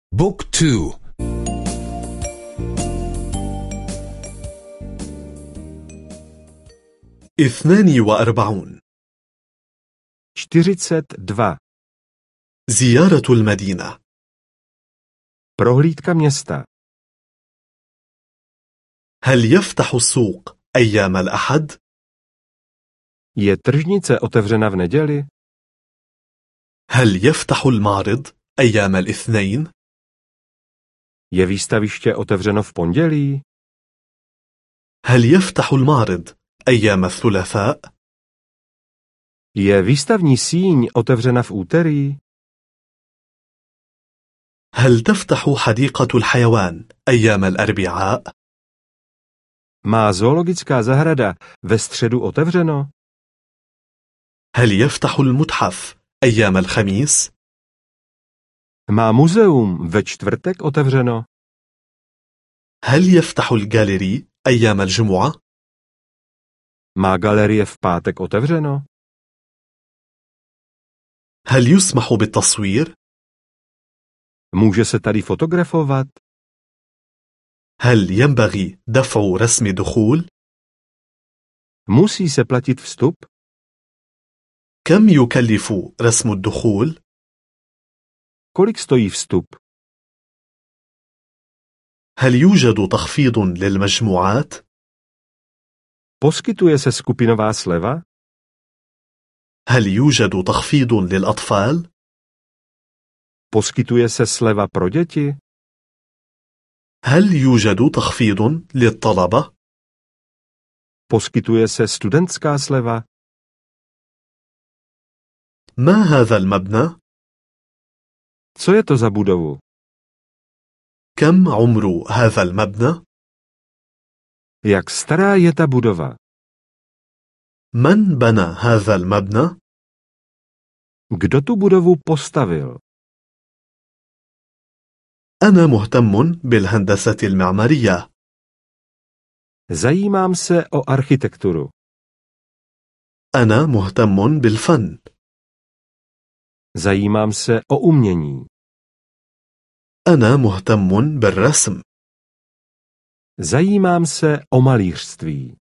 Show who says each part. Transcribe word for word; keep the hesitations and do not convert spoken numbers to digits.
Speaker 1: بوك تو.
Speaker 2: اثنان وأربعون.
Speaker 3: čtyřicet dva.
Speaker 2: زيارة المدينة.
Speaker 3: Prohlídka města.
Speaker 2: هل يفتح السوق أيام الأحد؟
Speaker 3: Je tržnice otevřena v neděli?
Speaker 2: هل يفتح المعرض أيام الاثنين؟
Speaker 3: Je výstaviště otevřeno v pondělí?
Speaker 2: هل يفتح المعرض أيام الثلاثاء؟
Speaker 3: Je výstavní síň otevřena v úterý?
Speaker 2: هل تفتح حديقة الحيوان أيام الأربعاء؟
Speaker 3: Má zoologická zahrada ve středu otevřeno?
Speaker 2: هل يفتح المتحف أيام الخميس؟
Speaker 3: Má muzeum ve čtvrtek otevřeno?
Speaker 2: هل يفتح الجاليري أيام الجمعة؟
Speaker 3: Má galerie v pátek otevřeno?
Speaker 2: هل يسمح بالتصوير؟
Speaker 3: Může se tady fotografovat?
Speaker 2: هل ينبغي دفع رسم دخول؟
Speaker 3: Musí se platit vstup?
Speaker 2: كم يكلف رسم الدخول؟
Speaker 3: Kolik stojí vstup?
Speaker 2: هل يوجد تخفيض للمجموعات؟
Speaker 3: Poskytuje se skupinová sleva?
Speaker 2: هل يوجد تخفيض للأطفال؟
Speaker 3: Poskytuje se sleva pro děti?
Speaker 2: هل يوجد تخفيض للطلبة؟
Speaker 3: Poskytuje se studentská sleva?
Speaker 2: ما هذا المبنى؟
Speaker 3: Co je to za budovu?
Speaker 2: كم عمر هذا المبنى؟
Speaker 3: Jak stará je ta budova?
Speaker 2: من بنى هذا المبنى؟
Speaker 3: Kdo tu budovu postavil?
Speaker 2: أنا مهتم بالهندسة المعمارية.
Speaker 3: Zajímám se o architekturu.
Speaker 2: أنا مهتم بالفن.
Speaker 3: Zajímám se o umění.
Speaker 2: أنا مهتم بالرسم.
Speaker 3: Zajímám se o malířství.